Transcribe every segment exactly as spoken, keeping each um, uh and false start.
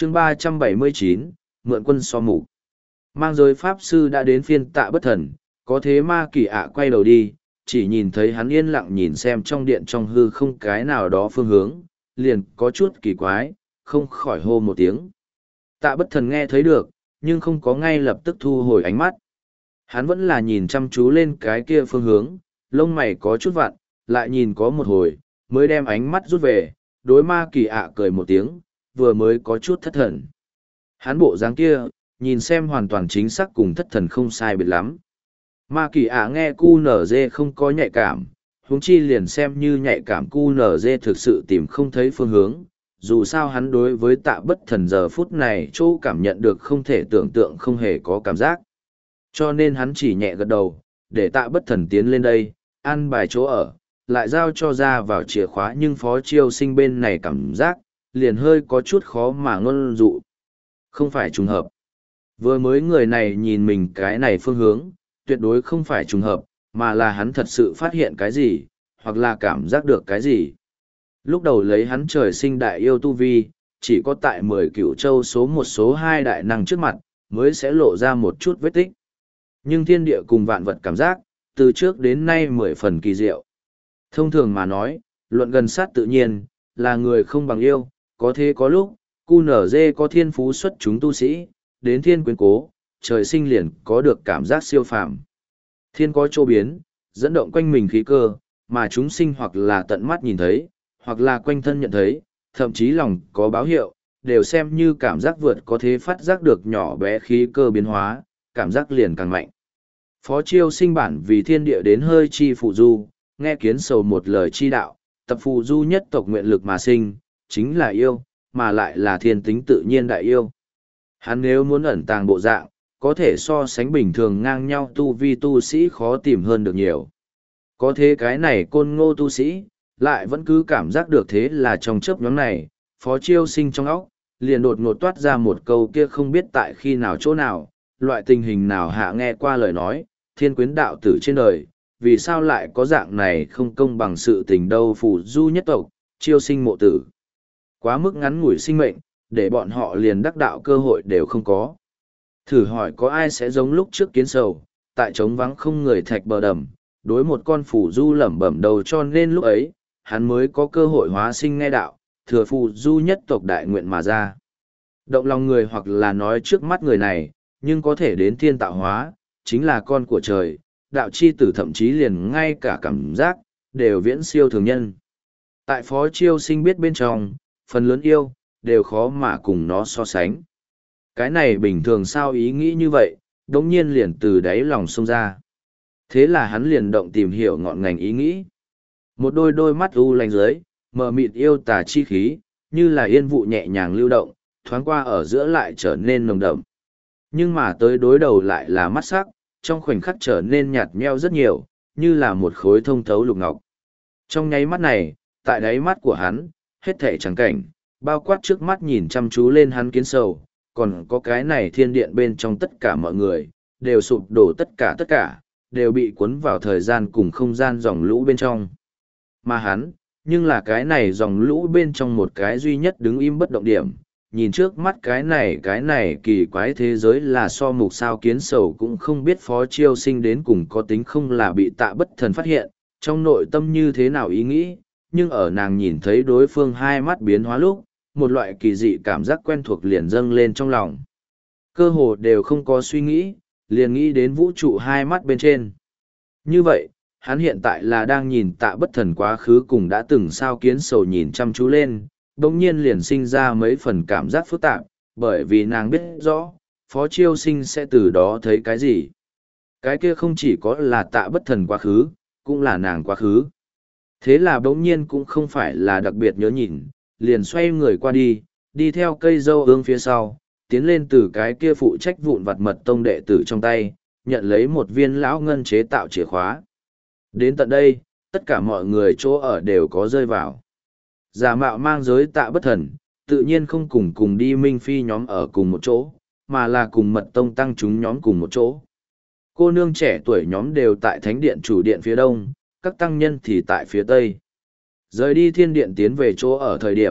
chương ba trăm bảy mươi chín, mượn quân so mục. Mang giới pháp sư đã đến phiên Tạ Bất Thần, có thế Ma Kỳ ạ quay đầu đi, chỉ nhìn thấy hắn yên lặng nhìn xem trong điện trong hư không cái nào đó phương hướng, liền có chút kỳ quái, không khỏi hô một tiếng. Tạ Bất Thần nghe thấy được, nhưng không có ngay lập tức thu hồi ánh mắt. Hắn vẫn là nhìn chăm chú lên cái kia phương hướng, lông mày có chút vặn, lại nhìn có một hồi, mới đem ánh mắt rút về, đối Ma Kỳ ạ cười một tiếng, vừa mới có chút thất thần. Hắn bộ dáng kia, nhìn xem hoàn toàn chính xác cùng thất thần không sai biệt lắm. Ma Kỳ ạ nghe cu nở dê không có nhạy cảm, huống chi liền xem như nhạy cảm cu nở dê thực sự tìm không thấy phương hướng. Dù sao hắn đối với Tạ Bất Thần giờ phút này chỗ cảm nhận được không thể tưởng tượng không hề có cảm giác. Cho nên hắn chỉ nhẹ gật đầu, để Tạ Bất Thần tiến lên đây, ăn bài chỗ ở, lại giao cho ra vào chìa khóa, nhưng Phó Chiêu Sinh bên này cảm giác, liền hơi có chút khó mà ngôn dụ. Không phải trùng hợp. Vừa mới người này nhìn mình cái này phương hướng, tuyệt đối không phải trùng hợp, mà là hắn thật sự phát hiện cái gì, hoặc là cảm giác được cái gì. Lúc đầu lấy hắn trời sinh đại yêu tu vi, chỉ có tại mười cựu châu số một số hai đại năng trước mặt, mới sẽ lộ ra một chút vết tích. Nhưng thiên địa cùng vạn vật cảm giác, từ trước đến nay mười phần kỳ diệu. Thông thường mà nói, luận gần sát tự nhiên, là người không bằng yêu, có thế có lúc, cu nở dê có thiên phú xuất chúng tu sĩ, đến thiên quyến cố, trời sinh liền có được cảm giác siêu phàm. Thiên có chỗ biến, dẫn động quanh mình khí cơ, mà chúng sinh hoặc là tận mắt nhìn thấy, hoặc là quanh thân nhận thấy, thậm chí lòng có báo hiệu, đều xem như cảm giác vượt có thế phát giác được nhỏ bé khí cơ biến hóa, cảm giác liền càng mạnh. Phó Chiêu Sinh bản vì thiên địa đến hơi chi phụ du, nghe kiến sầu một lời chi đạo, tập phụ du nhất tộc nguyện lực mà sinh, chính là yêu, mà lại là thiên tính tự nhiên đại yêu. Hắn nếu muốn ẩn tàng bộ dạng, có thể so sánh bình thường ngang nhau tu vi tu sĩ khó tìm hơn được nhiều. Có thế cái này côn ngô tu sĩ, lại vẫn cứ cảm giác được thế là trong chớp nhóm này, Phó Chiêu Sinh trong óc, liền đột ngột toát ra một câu kia không biết tại khi nào chỗ nào, loại tình hình nào hạ nghe qua lời nói, thiên quyến đạo tử trên đời, vì sao lại có dạng này không công bằng sự tình đâu phù du nhất tộc, Chiêu Sinh mộ tử. Quá mức ngắn ngủi sinh mệnh, để bọn họ liền đắc đạo cơ hội đều không có. Thử hỏi có ai sẽ giống lúc trước kiến sầu, tại trống vắng không người thạch bờ đầm, đối một con phù du lẩm bẩm đầu, cho nên lúc ấy, hắn mới có cơ hội hóa sinh nghe đạo, thừa phù du nhất tộc đại nguyện mà ra. Động lòng người hoặc là nói trước mắt người này, nhưng có thể đến thiên tạo hóa, chính là con của trời, đạo chi tử thậm chí liền ngay cả cảm giác, đều viễn siêu thường nhân. Tại Phó Chiêu Sinh biết bên trong, phần lớn yêu, đều khó mà cùng nó so sánh. Cái này bình thường sao ý nghĩ như vậy, đống nhiên liền từ đáy lòng xông ra. Thế là hắn liền động tìm hiểu ngọn ngành ý nghĩ. Một đôi đôi mắt u lanh dưới, mờ mịt yêu tà chi khí, như là yên vụ nhẹ nhàng lưu động, thoáng qua ở giữa lại trở nên nồng đậm. Nhưng mà tới đối đầu lại là mắt sắc, trong khoảnh khắc trở nên nhạt nhẽo rất nhiều, như là một khối thông thấu lục ngọc. Trong nháy mắt này, tại đáy mắt của hắn, hết thảy trắng cảnh, bao quát trước mắt nhìn chăm chú lên hắn kiến sầu, còn có cái này thiên điện bên trong tất cả mọi người, đều sụp đổ tất cả tất cả, đều bị cuốn vào thời gian cùng không gian dòng lũ bên trong. Mà hắn, nhưng là cái này dòng lũ bên trong một cái duy nhất đứng im bất động điểm, nhìn trước mắt cái này cái này kỳ quái thế giới là so mục sao kiến sầu cũng không biết Phó Chiêu Sinh đến cùng có tính không là bị Tạ Bất Thần phát hiện, trong nội tâm như thế nào ý nghĩ, nhưng ở nàng nhìn thấy đối phương hai mắt biến hóa lúc, một loại kỳ dị cảm giác quen thuộc liền dâng lên trong lòng. Cơ hồ đều không có suy nghĩ, liền nghĩ đến vũ trụ hai mắt bên trên. Như vậy, hắn hiện tại là đang nhìn Tạ Bất Thần quá khứ cùng đã từng sao kiến sầu nhìn chăm chú lên, bỗng nhiên liền sinh ra mấy phần cảm giác phức tạp, bởi vì nàng biết rõ, Phó Chiêu Sinh sẽ từ đó thấy cái gì. Cái kia không chỉ có là Tạ Bất Thần quá khứ, cũng là nàng quá khứ. Thế là bỗng nhiên cũng không phải là đặc biệt nhớ nhìn, liền xoay người qua đi, đi theo cây dâu ương phía sau, tiến lên từ cái kia phụ trách vụn vặt mật tông đệ tử trong tay, nhận lấy một viên lão ngân chế tạo chìa khóa. Đến tận đây, tất cả mọi người chỗ ở đều có rơi vào. Giả mạo mang giới Tạ Bất Thần, tự nhiên không cùng cùng đi Minh Phi nhóm ở cùng một chỗ, mà là cùng mật tông tăng chúng nhóm cùng một chỗ. Cô nương trẻ tuổi nhóm đều tại thánh điện chủ điện phía đông, các tăng nhân thì tại phía tây. Rời đi thiên điện tiến về chỗ ở thời điểm,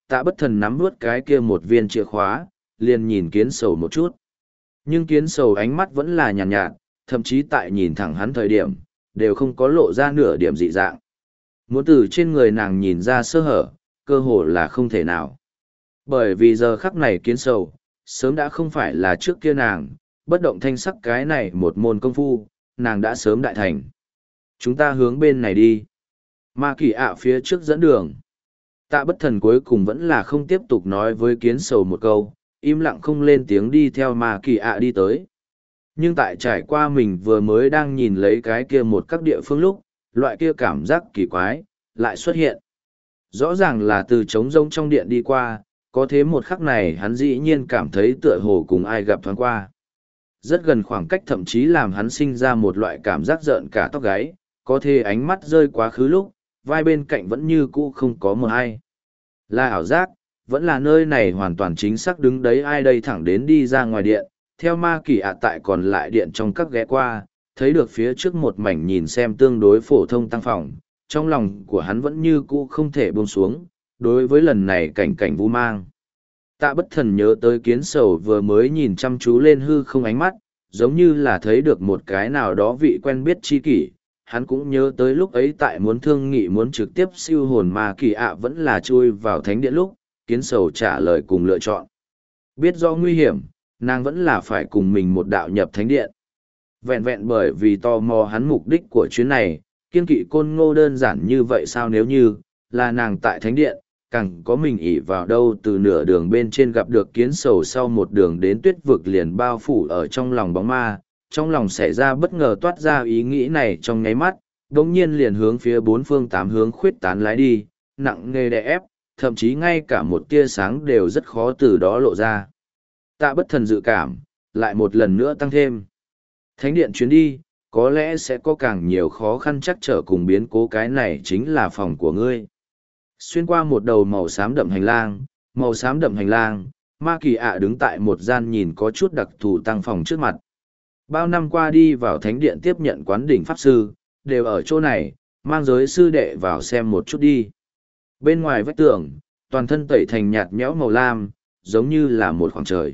Tạ Bất Thần nắm nuốt cái kia một viên chìa khóa, liền nhìn kiến sầu một chút. Nhưng kiến sầu ánh mắt vẫn là nhàn nhạt, nhạt, thậm chí tại nhìn thẳng hắn thời điểm, đều không có lộ ra nửa điểm dị dạng. Muốn từ trên người nàng nhìn ra sơ hở, cơ hồ là không thể nào. Bởi vì giờ khắc này kiến sầu, sớm đã không phải là trước kia nàng, bất động thanh sắc cái này một môn công phu, nàng đã sớm đại thành. Chúng ta hướng bên này đi. Ma Kỳ ạ phía trước dẫn đường. Tạ Bất Thần cuối cùng vẫn là không tiếp tục nói với kiến sầu một câu, im lặng không lên tiếng đi theo Ma Kỳ ạ đi tới. Nhưng tại trải qua mình vừa mới đang nhìn lấy cái kia một các địa phương lúc, loại kia cảm giác kỳ quái, lại xuất hiện. Rõ ràng là từ trống rông trong điện đi qua, có thế một khắc này hắn dĩ nhiên cảm thấy tựa hồ cùng ai gặp thoáng qua. Rất gần khoảng cách thậm chí làm hắn sinh ra một loại cảm giác rợn cả tóc gáy, có thế ánh mắt rơi quá khứ lúc, vai bên cạnh vẫn như cũ không có một ai. Là ảo giác, vẫn là nơi này hoàn toàn chính xác đứng đấy ai đây thẳng đến đi ra ngoài điện, theo Ma Kỳ ạ tại còn lại điện trong các ghé qua, thấy được phía trước một mảnh nhìn xem tương đối phổ thông tăng phòng, trong lòng của hắn vẫn như cũ không thể buông xuống, đối với lần này cảnh cảnh vu mang. Tạ Bất Thần nhớ tới kiến sầu vừa mới nhìn chăm chú lên hư không ánh mắt, giống như là thấy được một cái nào đó vị quen biết chi kỷ. Hắn cũng nhớ tới lúc ấy tại muốn thương nghị muốn trực tiếp siêu hồn Ma Kỳ ạ vẫn là chui vào thánh điện lúc, kiến sầu trả lời cùng lựa chọn. Biết do nguy hiểm, nàng vẫn là phải cùng mình một đạo nhập thánh điện. Vẹn vẹn bởi vì tò mò hắn mục đích của chuyến này, kiên kỵ côn ngô đơn giản như vậy sao nếu như, là nàng tại thánh điện, càng có mình ỉ vào đâu từ nửa đường bên trên gặp được kiến sầu sau một đường đến tuyết vực liền bao phủ ở trong lòng bóng ma, trong lòng xảy ra bất ngờ toát ra ý nghĩ này trong nháy mắt, đống nhiên liền hướng phía bốn phương tám hướng khuyết tán lái đi, nặng nề đè ép, thậm chí ngay cả một tia sáng đều rất khó từ đó lộ ra. Tạ Bất Thần dự cảm, lại một lần nữa tăng thêm. Thánh điện chuyến đi, có lẽ sẽ có càng nhiều khó khăn chắc trở cùng biến cố cái này chính là phòng của ngươi. Xuyên qua một đầu màu xám đậm hành lang, màu xám đậm hành lang, Ma Kỳ ạ đứng tại một gian nhìn có chút đặc thù tăng phòng trước mặt. Bao năm qua đi vào thánh điện tiếp nhận quán đỉnh pháp sư, đều ở chỗ này, mang giới sư đệ vào xem một chút đi. Bên ngoài vách tường, toàn thân tẩy thành nhạt nhẽo màu lam, giống như là một khoảng trời.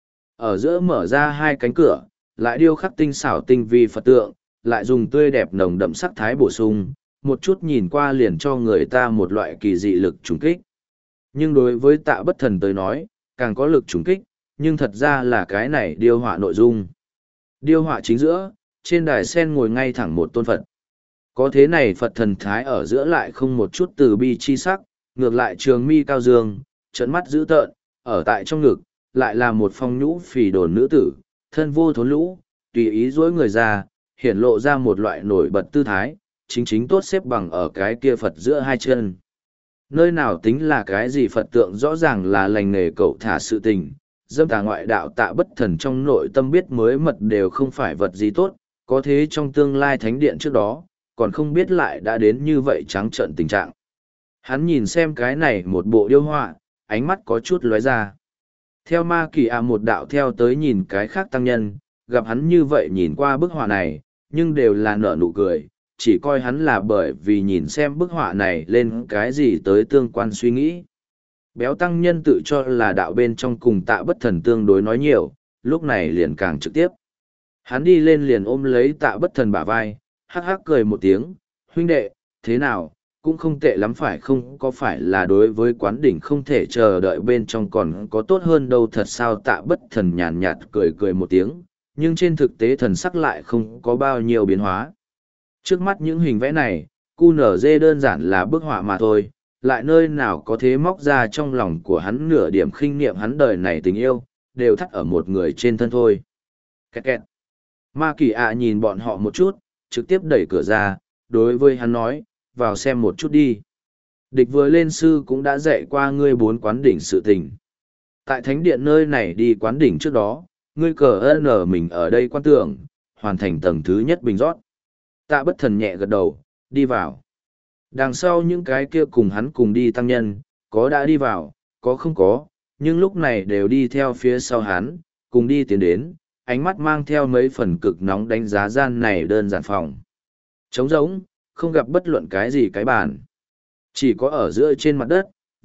Ở giữa mở ra hai cánh cửa, lại điêu khắc tinh xảo tinh vi Phật tượng, lại dùng tươi đẹp nồng đậm sắc thái bổ sung, một chút nhìn qua liền cho người ta một loại kỳ dị lực trùng kích. Nhưng đối với Tạ Bất Thần tới nói, càng có lực trùng kích, nhưng thật ra là cái này điêu họa nội dung. Điêu họa chính giữa, trên đài sen ngồi ngay thẳng một tôn Phật. Có thế này Phật thần thái ở giữa lại không một chút từ bi chi sắc, ngược lại trường mi cao dương, trợn mắt dữ tợn, ở tại trong ngực, lại là một phong nhũ phì đồn nữ tử, thân vô thốn lũ, tùy ý dối người ra, hiển lộ ra một loại nổi bật tư thái, chính chính tốt xếp bằng ở cái kia Phật giữa hai chân. Nơi nào tính là cái gì Phật tượng rõ ràng là lành nghề cậu thả sự tình, dâm tà ngoại đạo Tạ Bất Thần trong nội tâm biết mới mật đều không phải vật gì tốt, có thế trong tương lai thánh điện trước đó, còn không biết lại đã đến như vậy trắng trợn tình trạng. Hắn nhìn xem cái này một bộ điêu họa, ánh mắt có chút lóe ra. Theo Ma Kỳ ạ một đạo theo tới nhìn cái khác tăng nhân, gặp hắn như vậy nhìn qua bức họa này, nhưng đều là nở nụ cười, chỉ coi hắn là bởi vì nhìn xem bức họa này lên cái gì tới tương quan suy nghĩ. Béo tăng nhân tự cho là đạo bên trong cùng Tạ Bất Thần tương đối nói nhiều, lúc này liền càng trực tiếp. Hắn đi lên liền ôm lấy Tạ Bất Thần bả vai, hắc hắc cười một tiếng, huynh đệ, thế nào, cũng không tệ lắm phải không có phải là đối với quán đỉnh không thể chờ đợi bên trong còn có tốt hơn đâu thật sao Tạ Bất Thần nhàn nhạt cười cười một tiếng, nhưng trên thực tế thần sắc lại không có bao nhiêu biến hóa. Trước mắt những hình vẽ này, cu nở dê đơn giản là bức họa mà thôi, lại nơi nào có thế móc ra trong lòng của hắn nửa điểm khinh niệm hắn đời này tình yêu, đều thắt ở một người trên thân thôi. Kẹt kẹt. Ma Kỳ ạ nhìn bọn họ một chút, trực tiếp đẩy cửa ra, đối với hắn nói, vào xem một chút đi. Địch vừa lên sư cũng đã dạy qua ngươi bốn quán đỉnh sự tình. Tại thánh điện nơi này đi quán đỉnh trước đó, ngươi cờ ơn ở mình ở đây quan tưởng, hoàn thành tầng thứ nhất bình rót. Tạ Bất Thần nhẹ gật đầu, đi vào. Đằng sau những cái kia cùng hắn cùng đi tăng nhân, có đã đi vào, có không có, nhưng lúc này đều đi theo phía sau hắn, cùng đi tiến đến, ánh mắt mang theo mấy phần cực nóng đánh giá gian này đơn giản phòng. Trống rỗng, không gặp bất luận cái gì cái bàn. Chỉ có ở giữa trên mặt đất,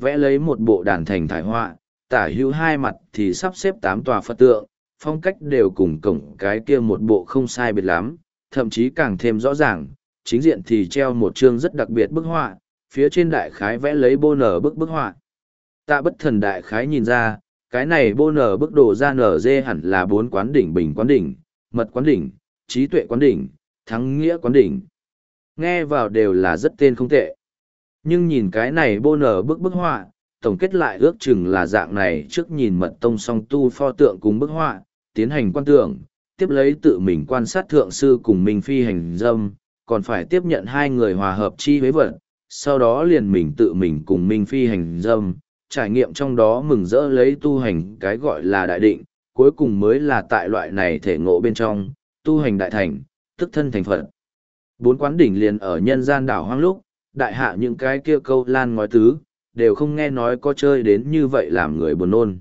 vẽ lấy một bộ đàn thành thải họa, tả hữu hai mặt thì sắp xếp tám tòa Phật tượng, phong cách đều cùng cổng cái kia một bộ không sai biệt lắm, thậm chí càng thêm rõ ràng, chính diện thì treo một chương rất đặc biệt bức họa, phía trên đại khái vẽ lấy bô nở bức bức họa. Tạ Bất Thần đại khái nhìn ra, cái này bô nở bức đồ ra nở dê hẳn là bốn quán đỉnh: bình quán đỉnh, mật quán đỉnh, trí tuệ quán đỉnh, thắng nghĩa quán đỉnh. Nghe vào đều là rất tên không tệ. Nhưng nhìn cái này bô nở bức bức họa, tổng kết lại ước chừng là dạng này: trước nhìn mật tông song tu pho tượng cùng bức họa, tiến hành quan tưởng, tiếp lấy tự mình quan sát thượng sư cùng Minh Phi hành dâm, còn phải tiếp nhận hai người hòa hợp chi với vật, sau đó liền mình tự mình cùng Minh Phi hành dâm, trải nghiệm trong đó mừng rỡ lấy tu hành cái gọi là đại định, cuối cùng mới là tại loại này thể ngộ bên trong, tu hành đại thành, tức thân thành Phật. Bốn quán đỉnh liền ở nhân gian đảo hoang lúc, đại hạ những cái kia câu lan ngói tứ, đều không nghe nói có chơi đến như vậy làm người buồn nôn.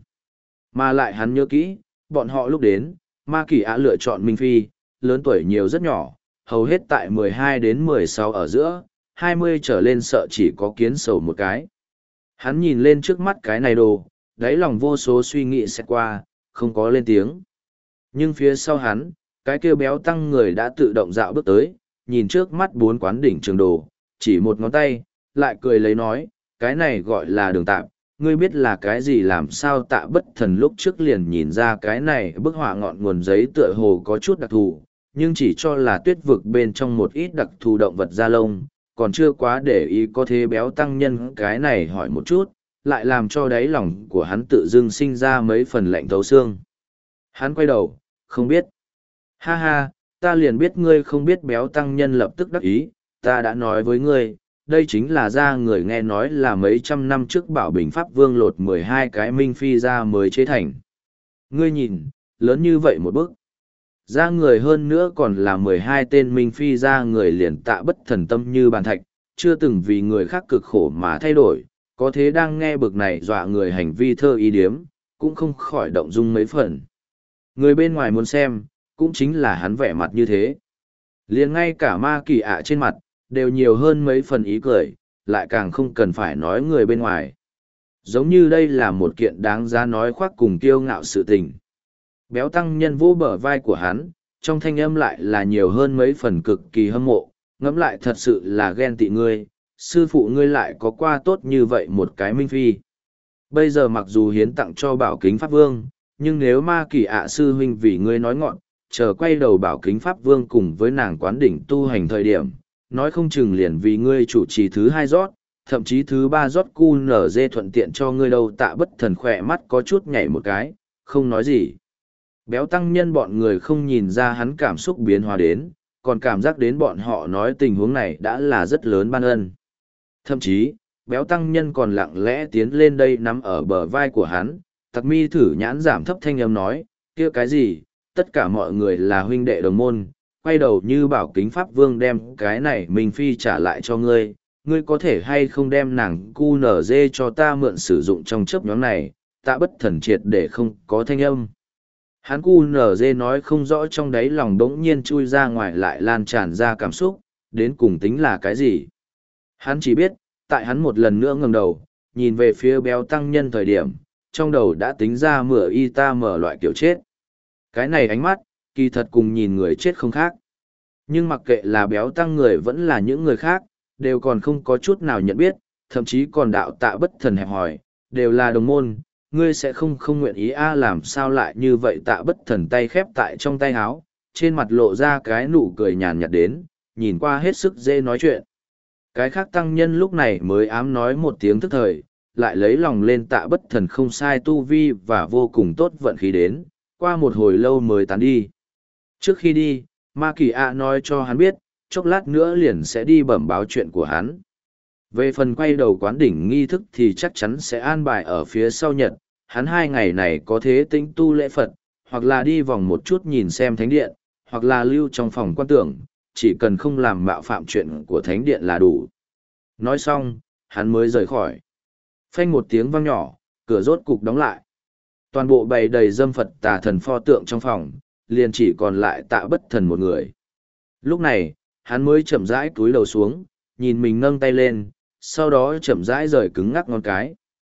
Mà lại hắn nhớ kỹ, bọn họ lúc đến, Ma Kỳ Ạ lựa chọn Minh Phi, lớn tuổi nhiều rất nhỏ, hầu hết tại mười hai đến mười sáu ở giữa, hai mươi trở lên sợ chỉ có kiến sầu một cái. Hắn nhìn lên trước mắt cái này đồ, đáy lòng vô số suy nghĩ sẽ qua, không có lên tiếng. Nhưng phía sau hắn, cái kia béo tăng người đã tự động dạo bước tới, nhìn trước mắt bốn quán đỉnh trường đồ, chỉ một ngón tay, lại cười lấy nói, cái này gọi là đường tạm, ngươi biết là cái gì? Làm sao Tạ Bất Thần lúc trước liền nhìn ra cái này bức họa ngọn nguồn giấy tựa hồ có chút đặc thù, nhưng chỉ cho là tuyết vực bên trong một ít đặc thù động vật da lông, còn chưa quá để ý có thế béo tăng nhân cái này hỏi một chút, lại làm cho đáy lòng của hắn tự dưng sinh ra mấy phần lạnh thấu xương. Hắn quay đầu, không biết. Ha ha, ta liền biết ngươi không biết. Béo tăng nhân lập tức đắc ý, ta đã nói với ngươi, đây chính là ra người nghe nói là mấy trăm năm trước Bảo Bình Pháp Vương lột mười hai cái Minh Phi ra mới chế thành. Ngươi nhìn, lớn như vậy một bức. Ra người hơn nữa còn là mười hai tên Minh Phi ra người liền Tạ Bất Thần tâm như bàn thạch, chưa từng vì người khác cực khổ mà thay đổi, có thế đang nghe bực này dọa người hành vi thơ ý điếm, cũng không khỏi động dung mấy phần. Người bên ngoài muốn xem, cũng chính là hắn vẻ mặt như thế. Liền ngay cả Ma Kỳ Ạ trên mặt, đều nhiều hơn mấy phần ý cười, lại càng không cần phải nói người bên ngoài. Giống như đây là một kiện đáng giá nói khoác cùng kiêu ngạo sự tình. Béo tăng nhân vỗ bờ vai của hắn, trong thanh âm lại là nhiều hơn mấy phần cực kỳ hâm mộ, ngẫm lại thật sự là ghen tị ngươi, sư phụ ngươi lại có qua tốt như vậy một cái Minh Phi. Bây giờ mặc dù hiến tặng cho Bảo Kính Pháp Vương, nhưng nếu Ma Kỳ Ạ sư huynh vì ngươi nói ngọn, chờ quay đầu Bảo Kính Pháp Vương cùng với nàng quán đỉnh tu hành thời điểm, nói không chừng liền vì ngươi chủ trì thứ hai rót, thậm chí thứ ba rót cu nở dê thuận tiện cho ngươi đâu. Tạ Bất Thần khỏe mắt có chút nhảy một cái, không nói gì. Béo tăng nhân bọn người không nhìn ra hắn cảm xúc biến hóa đến, còn cảm giác đến bọn họ nói tình huống này đã là rất lớn ban ân. Thậm chí, béo tăng nhân còn lặng lẽ tiến lên đây nắm ở bờ vai của hắn, tặc mi thử nhãn giảm thấp thanh âm nói, kia cái gì, tất cả mọi người là huynh đệ đồng môn, quay đầu như Bảo Kính Pháp Vương đem cái này Minh Phi trả lại cho ngươi, ngươi có thể hay không đem nàng cu nở dê cho ta mượn sử dụng trong chớp nhóm này. Tạ Bất Thần triệt để không có thanh âm. Hắn cu nở dê nói không rõ trong đáy lòng đống nhiên chui ra ngoài lại lan tràn ra cảm xúc, đến cùng tính là cái gì. Hắn chỉ biết, tại hắn một lần nữa ngẩng đầu, nhìn về phía béo tăng nhân thời điểm, trong đầu đã tính ra mửa y ta mở loại kiểu chết. Cái này ánh mắt, kỳ thật cùng nhìn người chết không khác. Nhưng mặc kệ là béo tăng người vẫn là những người khác, đều còn không có chút nào nhận biết, thậm chí còn đạo Tạ Bất Thần hẹp hòi, đều là đồng môn, ngươi sẽ không không nguyện ý a làm sao lại như vậy. Tạ Bất Thần tay khép tại trong tay áo, trên mặt lộ ra cái nụ cười nhàn nhạt đến, nhìn qua hết sức dễ nói chuyện. Cái khác tăng nhân lúc này mới ám nói một tiếng tức thời, lại lấy lòng lên Tạ Bất Thần không sai tu vi và vô cùng tốt vận khí đến, qua một hồi lâu mới tán đi. Trước khi đi, Ma Kỳ Ạ nói cho hắn biết, chốc lát nữa liền sẽ đi bẩm báo chuyện của hắn. Về phần quay đầu quán đỉnh nghi thức thì chắc chắn sẽ an bài ở phía sau Nhật, hắn hai ngày này có thế tĩnh tu lễ Phật, hoặc là đi vòng một chút nhìn xem thánh điện, hoặc là lưu trong phòng quan tưởng, chỉ cần không làm mạo phạm chuyện của thánh điện là đủ. Nói xong, hắn mới rời khỏi. Phanh một tiếng vang nhỏ, cửa rốt cục đóng lại. Toàn bộ bày đầy dâm Phật tà thần pho tượng trong phòng, liền chỉ còn lại Tạ Bất Thần một người. Lúc này, hắn mới chậm rãi cúi đầu xuống, nhìn mình nâng tay lên, sau đó chậm rãi rời cứng ngắc ngón cái.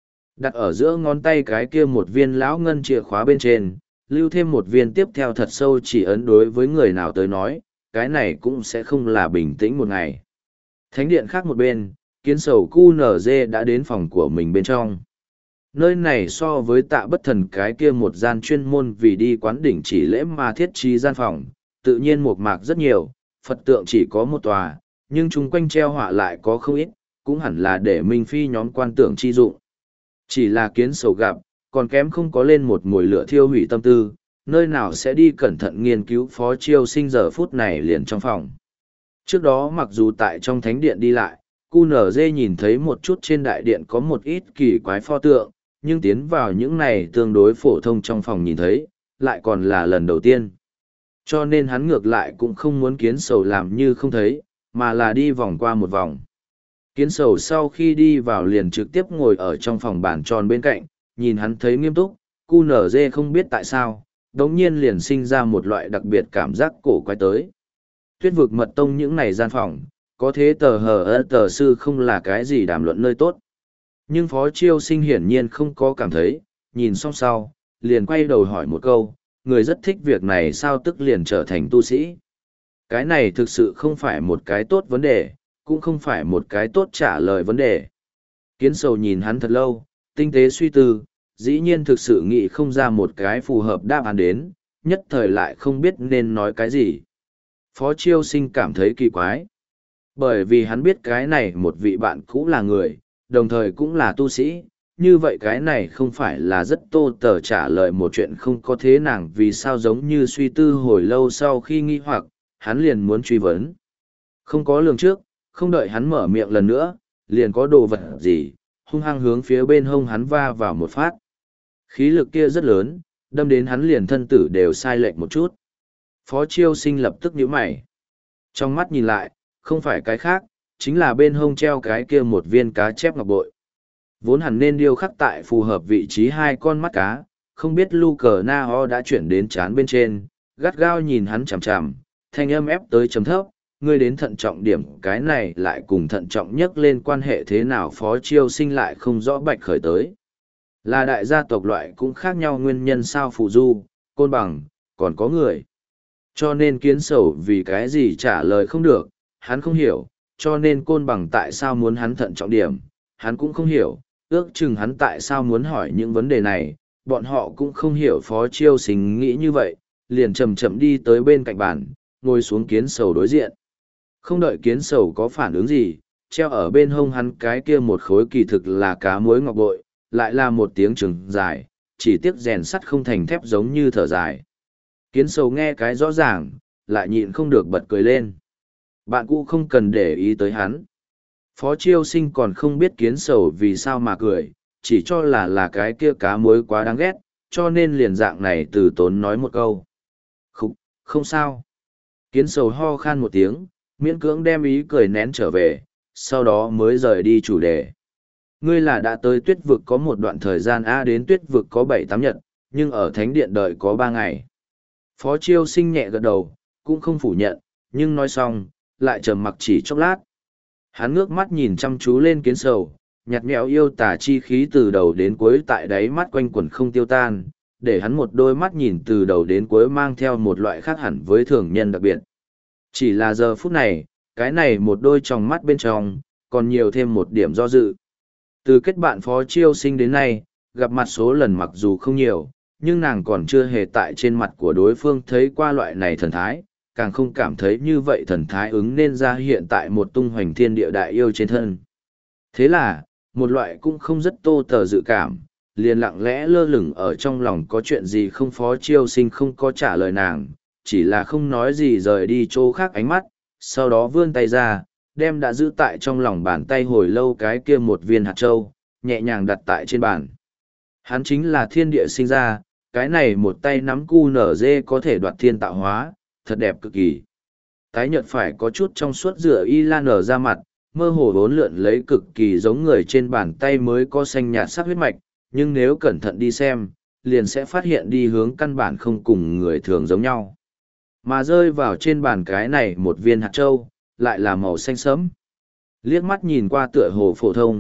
Đặt ở giữa ngón tay cái kia một viên lão ngân chìa khóa bên trên, lưu thêm một viên tiếp theo thật sâu chỉ ấn đối với người nào tới nói, cái này cũng sẽ không là bình tĩnh một ngày. Thánh điện khác một bên, kiến sầu cu nở dê đã đến phòng của mình bên trong. Nơi này so với tạ bất thần cái kia một gian chuyên môn vì đi quán đỉnh chỉ lễ mà thiết trí gian phòng, tự nhiên một mạc rất nhiều, Phật tượng chỉ có một tòa, nhưng chung quanh treo họa lại có không ít, cũng hẳn là để Minh Phi nhóm quan tưởng chi dụng. Chỉ là kiến sầu gặp, còn kém không có lên một mùi lửa thiêu hủy tâm tư, nơi nào sẽ đi cẩn thận nghiên cứu Phó Chiêu Sinh giờ phút này liền trong phòng. Trước đó mặc dù tại trong thánh điện đi lại, cu nở dê nhìn thấy một chút trên đại điện có một ít kỳ quái pho tượng, nhưng tiến vào những này tương đối phổ thông trong phòng nhìn thấy, lại còn là lần đầu tiên. Cho nên hắn ngược lại cũng không muốn kiến sầu làm như không thấy, mà là đi vòng qua một vòng. Kiến sầu sau khi đi vào liền trực tiếp ngồi ở trong phòng bàn tròn bên cạnh, nhìn hắn thấy nghiêm túc, cu nở dê không biết tại sao, đống nhiên liền sinh ra một loại đặc biệt cảm giác cổ quái tới. Tuyết vực mật tông những này gian phòng, có thế tờ hờ ơ tờ sư không là cái gì đàm luận nơi tốt. Nhưng Phó Chiêu Sinh hiển nhiên không có cảm thấy, nhìn xong sau, liền quay đầu hỏi một câu, người rất thích việc này sao tức liền trở thành tu sĩ. Cái này thực sự không phải một cái tốt vấn đề, cũng không phải một cái tốt trả lời vấn đề. Kiến sầu nhìn hắn thật lâu, tinh tế suy tư, dĩ nhiên thực sự nghĩ không ra một cái phù hợp đáp án đến, nhất thời lại không biết nên nói cái gì. Phó Chiêu Sinh cảm thấy kỳ quái. Bởi vì hắn biết cái này một vị bạn cũ là người, đồng thời cũng là tu sĩ, như vậy cái này không phải là rất tô tờ trả lời một chuyện không có thế nàng vì sao giống như suy tư hồi lâu sau khi nghi hoặc, hắn liền muốn truy vấn. Không có lường trước, không đợi hắn mở miệng lần nữa, liền có đồ vật gì, hung hăng hướng phía bên hông hắn va vào một phát. Khí lực kia rất lớn, đâm đến hắn liền thân tử đều sai lệch một chút. Phó Chiêu Sinh lập tức nhíu mày. Trong mắt nhìn lại, không phải cái khác, chính là bên hông treo cái kia một viên cá chép ngọc bội. Vốn hẳn nên điêu khắc tại phù hợp vị trí hai con mắt cá, không biết lu cờ na ho đã chuyển đến chán bên trên, gắt gao nhìn hắn chằm chằm, thanh âm ép tới chấm thấp, ngươi đến thận trọng điểm cái này lại cùng thận trọng nhất lên quan hệ thế nào. Phó Chiêu Sinh lại không rõ bạch khởi tới. Là đại gia tộc loại cũng khác nhau nguyên nhân sao phù du, côn bằng, còn có người. Cho nên kiến sầu vì cái gì trả lời không được, hắn không hiểu, cho nên côn bằng tại sao muốn hắn thận trọng điểm, hắn cũng không hiểu, ước chừng hắn tại sao muốn hỏi những vấn đề này, bọn họ cũng không hiểu. Phó Chiêu Sinh nghĩ như vậy, liền chậm chậm đi tới bên cạnh bàn, ngồi xuống kiến sầu đối diện. Không đợi kiến sầu có phản ứng gì, treo ở bên hông hắn cái kia một khối kỳ thực là cá muối ngọc bội, lại là một tiếng trường dài, chỉ tiếc rèn sắt không thành thép giống như thở dài. Kiến sầu nghe cái rõ ràng, lại nhịn không được bật cười lên. Bạn cũ không cần để ý tới hắn. Phó Chiêu Sinh còn không biết kiến sầu vì sao mà cười, chỉ cho là là cái kia cá muối quá đáng ghét, cho nên liền dạng này từ tốn nói một câu. Không, không sao. Kiến sầu ho khan một tiếng, miễn cưỡng đem ý cười nén trở về, sau đó mới rời đi chủ đề. Ngươi là đã tới Tuyết Vực có một đoạn thời gian A, đến Tuyết Vực có bảy tám nhật, nhưng ở Thánh Điện đợi có ba ngày. Phó Chiêu Sinh nhẹ gật đầu, cũng không phủ nhận, nhưng nói xong, lại trầm mặc chỉ chốc lát. Hắn ngước mắt nhìn chăm chú lên kiến sầu, nhạt nhẽo yêu tà chi khí từ đầu đến cuối tại đáy mắt quanh quẩn không tiêu tan, để hắn một đôi mắt nhìn từ đầu đến cuối mang theo một loại khác hẳn với thường nhân đặc biệt. Chỉ là giờ phút này, cái này một đôi tròng mắt bên trong, còn nhiều thêm một điểm do dự. Từ kết bạn Phó Chiêu Sinh đến nay, gặp mặt số lần mặc dù không nhiều, nhưng nàng còn chưa hề tại trên mặt của đối phương thấy qua loại này thần thái, càng không cảm thấy như vậy thần thái ứng nên ra hiện tại một tung hoành thiên địa đại yêu trên thân. Thế là, một loại cũng không rất tô tờ dự cảm, liền lặng lẽ lơ lửng ở trong lòng có chuyện gì không. Phó Chiêu Sinh không có trả lời nàng, chỉ là không nói gì rời đi chỗ khác ánh mắt, sau đó vươn tay ra, đem đã giữ tại trong lòng bàn tay hồi lâu cái kia một viên hạt châu, nhẹ nhàng đặt tại trên bàn. Hắn chính là thiên địa sinh ra, cái này một tay nắm cu nở dê có thể đoạt thiên tạo hóa, thật đẹp cực kỳ. Tái nhợt phải có chút trong suốt rửa y lan nở ra mặt, mơ hồ bốn lượn lấy cực kỳ giống người trên bàn tay mới có xanh nhạt sắc huyết mạch, nhưng nếu cẩn thận đi xem, liền sẽ phát hiện đi hướng căn bản không cùng người thường giống nhau. Mà rơi vào trên bàn cái này một viên hạt châu, lại là màu xanh sẫm. Liếc mắt nhìn qua tựa hồ phổ thông,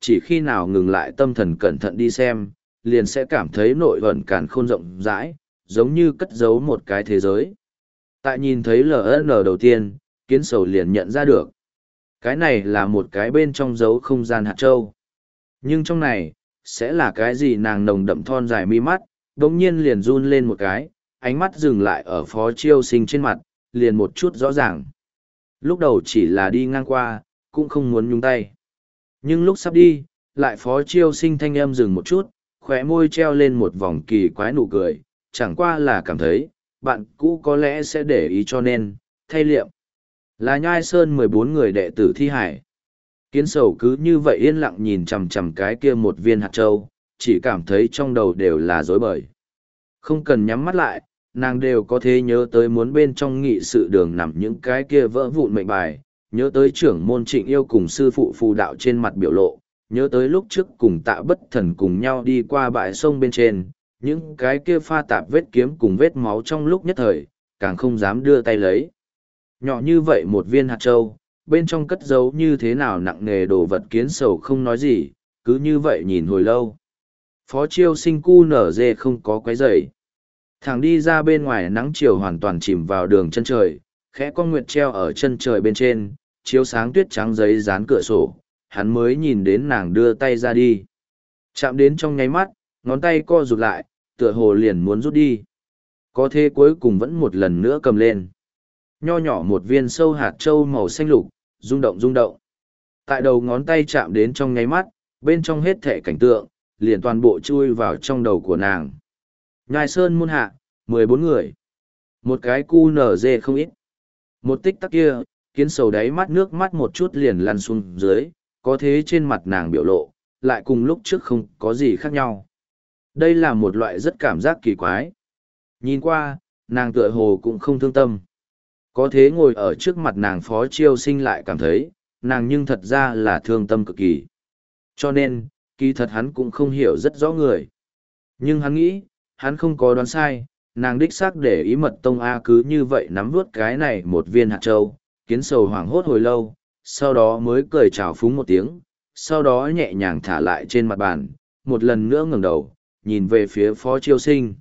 chỉ khi nào ngừng lại tâm thần cẩn thận đi xem, liền sẽ cảm thấy nội ẩn càn khôn rộng rãi, giống như cất giấu một cái thế giới. Tại nhìn thấy lờ en đầu tiên, kiến sầu liền nhận ra được. Cái này là một cái bên trong dấu không gian hạt châu. Nhưng trong này, sẽ là cái gì nàng nồng đậm thon dài mi mắt, đống nhiên liền run lên một cái, ánh mắt dừng lại ở phó chiêu sinh trên mặt, liền một chút rõ ràng. Lúc đầu chỉ là đi ngang qua, cũng không muốn nhúng tay. Nhưng lúc sắp đi, lại phó chiêu sinh thanh âm dừng một chút, khóe môi treo lên một vòng kỳ quái nụ cười, chẳng qua là cảm thấy, bạn cũ có lẽ sẽ để ý cho nên, thay liệm. Là nhai sơn mười bốn người đệ tử thi hải. Kiến sầu cứ như vậy yên lặng nhìn chằm chằm cái kia một viên hạt châu, chỉ cảm thấy trong đầu đều là rối bời. Không cần nhắm mắt lại, nàng đều có thể nhớ tới muốn bên trong nghị sự đường nằm những cái kia vỡ vụn mệnh bài, nhớ tới trưởng môn Trịnh Yêu cùng sư phụ phù đạo trên mặt biểu lộ, nhớ tới lúc trước cùng Tạ Bất Thần cùng nhau đi qua bãi sông bên trên, những cái kia pha tạp vết kiếm cùng vết máu trong lúc nhất thời, càng không dám đưa tay lấy. Nhỏ như vậy một viên hạt châu, bên trong cất giấu như thế nào nặng nề đồ vật, kiến sầu không nói gì, cứ như vậy nhìn hồi lâu. Phó chiêu sinh cu nở dê không có quấy rầy. Thẳng đi ra bên ngoài, nắng chiều hoàn toàn chìm vào đường chân trời, khẽ con nguyệt treo ở chân trời bên trên, chiếu sáng tuyết trắng giấy dán cửa sổ, hắn mới nhìn đến nàng đưa tay ra đi. Chạm đến trong nháy mắt, ngón tay co rụt lại, tựa hồ liền muốn rút đi. Có thế cuối cùng vẫn một lần nữa cầm lên. Nho nhỏ một viên sâu hạt trâu màu xanh lục, rung động rung động. Tại đầu ngón tay chạm đến trong nháy mắt, bên trong hết thể cảnh tượng, liền toàn bộ chui vào trong đầu của nàng. Nhai sơn môn hạ, mười bốn người. Một cái cu nở dê không ít. Một tích tắc kia, kiến sầu đáy mắt nước mắt một chút liền lăn xuống dưới, có thế trên mặt nàng biểu lộ, lại cùng lúc trước không có gì khác nhau. Đây là một loại rất cảm giác kỳ quái. Nhìn qua, nàng tựa hồ cũng không thương tâm. Có thế ngồi ở trước mặt nàng phó chiêu sinh lại cảm thấy, nàng nhưng thật ra là thương tâm cực kỳ. Cho nên, kỳ thật hắn cũng không hiểu rất rõ người. Nhưng hắn nghĩ, hắn không có đoán sai, nàng đích xác để ý mật tông A cứ như vậy nắm vuốt cái này một viên hạt châu, kiến sầu hoảng hốt hồi lâu, sau đó mới cười chào phúng một tiếng, sau đó nhẹ nhàng thả lại trên mặt bàn, một lần nữa ngẩng đầu, nhìn về phía phó chiêu sinh.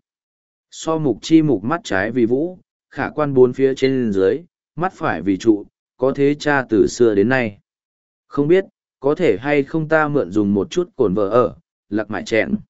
So mục chi mục mắt trái vì vũ, khả quan bốn phía trên dưới, mắt phải vì trụ, có thế cha từ xưa đến nay. Không biết, có thể hay không ta mượn dùng một chút cồn vợ ở, lạc mại chẹn.